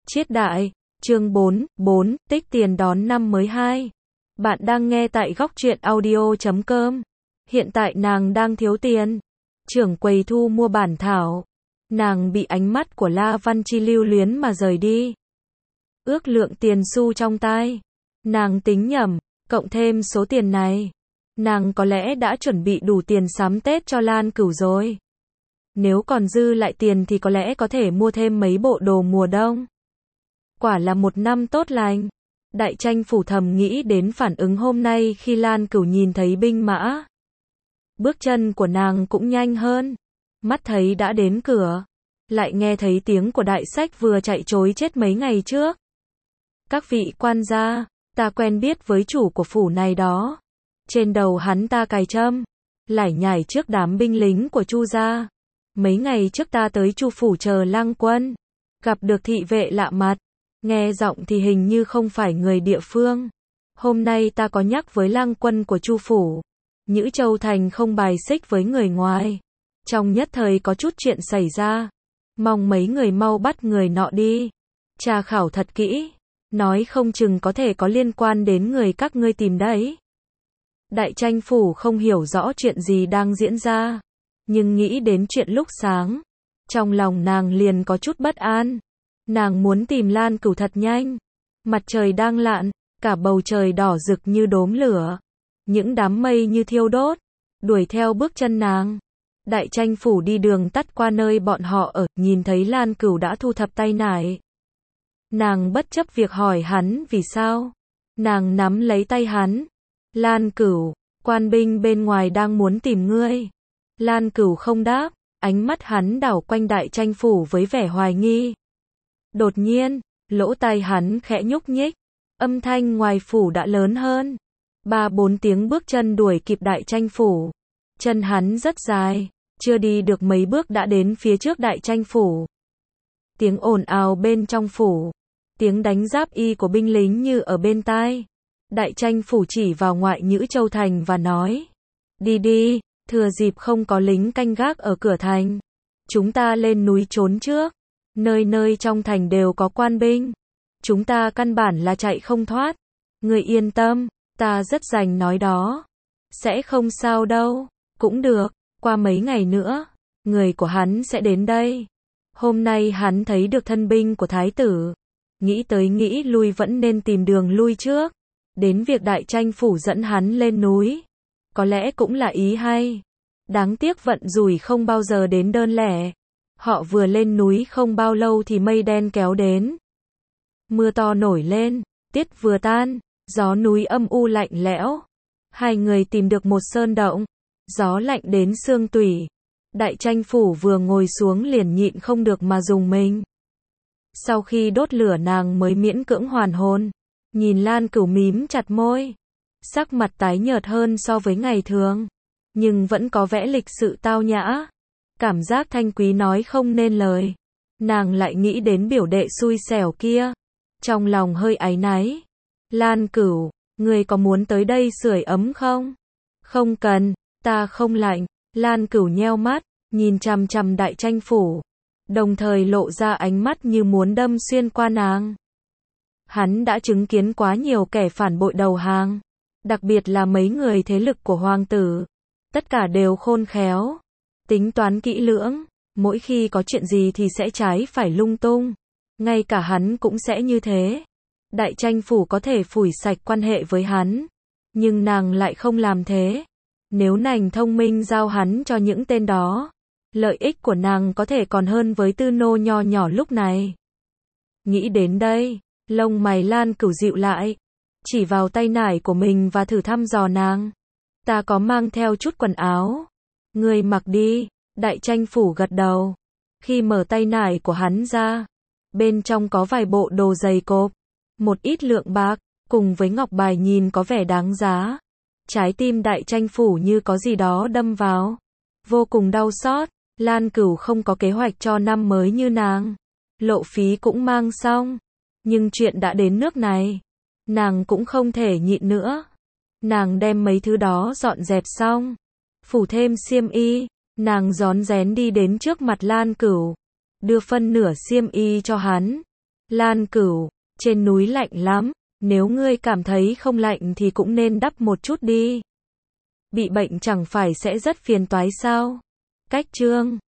Chiết đại, chương 4, tích tiền đón năm mới 2. Bạn đang nghe tại góc truyện audio.com. Hiện tại nàng đang thiếu tiền. Trưởng quầy thu mua bản thảo. Nàng bị ánh mắt của La Văn Chi lưu luyến mà rời đi. Ước lượng tiền xu trong tay. Nàng tính nhẩm, cộng thêm số tiền này. Nàng có lẽ đã chuẩn bị đủ tiền sắm Tết cho Lan Cửu rồi. Nếu còn dư lại tiền thì có lẽ có thể mua thêm mấy bộ đồ mùa đông. Quả là một năm tốt lành. Đại tranh phủ thầm nghĩ đến phản ứng hôm nay khi Lan Cửu nhìn thấy binh mã. Bước chân của nàng cũng nhanh hơn. Mắt thấy đã đến cửa. Lại nghe thấy tiếng của đại sách vừa chạy trối chết mấy ngày trước. Các vị quan gia, ta quen biết với chủ của phủ này đó. Trên đầu hắn ta cài trâm, lải nhải trước đám binh lính của Chu gia. Mấy ngày trước ta tới Chu phủ chờ Lang Quân, gặp được thị vệ lạ mặt, nghe giọng thì hình như không phải người địa phương. Hôm nay ta có nhắc với Lang Quân của Chu phủ, Nhữ Châu thành không bài xích với người ngoài. Trong nhất thời có chút chuyện xảy ra, mong mấy người mau bắt người nọ đi, tra khảo thật kỹ, nói không chừng có thể có liên quan đến người các ngươi tìm đấy. Đại tranh phủ không hiểu rõ chuyện gì đang diễn ra, nhưng nghĩ đến chuyện lúc sáng, trong lòng nàng liền có chút bất an. Nàng muốn tìm Lan Cửu thật nhanh. Mặt trời đang lặn, cả bầu trời đỏ rực như đốm lửa, những đám mây như thiêu đốt, đuổi theo bước chân nàng. Đại tranh phủ đi đường tắt qua nơi bọn họ ở, nhìn thấy Lan Cửu đã thu thập tay nải. Nàng bất chấp việc hỏi hắn vì sao. Nàng nắm lấy tay hắn. Lan Cửu, quan binh bên ngoài đang muốn tìm ngươi. Lan Cửu không đáp, ánh mắt hắn đảo quanh đại tranh phủ với vẻ hoài nghi. Đột nhiên, lỗ tai hắn khẽ nhúc nhích, âm thanh ngoài phủ đã lớn hơn. 3-4 tiếng bước chân đuổi kịp đại tranh phủ. Chân hắn rất dài, chưa đi được mấy bước đã đến phía trước đại tranh phủ. Tiếng ồn ào bên trong phủ, tiếng đánh giáp y của binh lính như ở bên tai. Đại tranh phủ chỉ vào ngoại Nhữ Châu thành và nói: đi đi, thừa dịp không có lính canh gác ở cửa thành, chúng ta lên núi trốn trước. Nơi nơi trong thành đều có quan binh, chúng ta căn bản là chạy không thoát. Người yên tâm, ta rất rành nói đó. Sẽ không sao đâu. Cũng được, qua mấy ngày nữa, người của hắn sẽ đến đây. Hôm nay hắn thấy được thân binh của thái tử, nghĩ tới nghĩ lui vẫn nên tìm đường lui trước. Đến việc đại tranh phủ dẫn hắn lên núi, có lẽ cũng là ý hay. Đáng tiếc vận rủi không bao giờ đến đơn lẻ. Họ vừa lên núi không bao lâu thì mây đen kéo đến. Mưa to nổi lên, tiết vừa tan, gió núi âm u lạnh lẽo. Hai người tìm được một sơn động, gió lạnh đến xương tủy. Đại tranh phủ vừa ngồi xuống liền nhịn không được mà rùng mình. Sau khi đốt lửa nàng mới miễn cưỡng hoàn hồn, nhìn Lan Cửu mím chặt môi, sắc mặt tái nhợt hơn so với ngày thường, nhưng vẫn có vẻ lịch sự tao nhã. Cảm giác thanh quý nói không nên lời. Nàng lại nghĩ đến biểu đệ xui xẻo kia, trong lòng hơi áy náy. Lan Cửu, người có muốn tới đây sưởi ấm không? Không cần, ta không lạnh. Lan Cửu nheo mắt, nhìn chằm chằm đại tranh phủ, đồng thời lộ ra ánh mắt như muốn đâm xuyên qua nàng. Hắn đã chứng kiến quá nhiều kẻ phản bội đầu hàng, đặc biệt là mấy người thế lực của hoàng tử. Tất cả đều khôn khéo, tính toán kỹ lưỡng, mỗi khi có chuyện gì thì sẽ trái phải lung tung. Ngay cả hắn cũng sẽ như thế. Đại tranh phủ có thể phủi sạch quan hệ với hắn, nhưng nàng lại không làm thế. Nếu nàng thông minh giao hắn cho những tên đó, lợi ích của nàng có thể còn hơn với tư nô nho nhỏ lúc này. Nghĩ đến đây, lông mày Lan Cửu dịu lại, chỉ vào tay nải của mình và thử thăm dò nàng. Ta có mang theo chút quần áo, ngươi mặc đi. Đại tranh phủ gật đầu. Khi mở tay nải của hắn ra, bên trong có vài bộ đồ giày cộp, một ít lượng bạc, cùng với ngọc bài nhìn có vẻ đáng giá. Trái tim đại tranh phủ như có gì đó đâm vào, vô cùng đau xót. Lan Cửu không có kế hoạch cho năm mới như nàng, lộ phí cũng mang xong, nhưng chuyện đã đến nước này, nàng cũng không thể nhịn nữa. Nàng đem mấy thứ đó dọn dẹp xong, phủ thêm xiêm y, nàng rón rén đi đến trước mặt Lan Cửu, đưa phân nửa xiêm y cho hắn. Lan Cửu, trên núi lạnh lắm, nếu ngươi cảm thấy không lạnh thì cũng nên đắp một chút đi. Bị bệnh chẳng phải sẽ rất phiền toái sao? Cách chương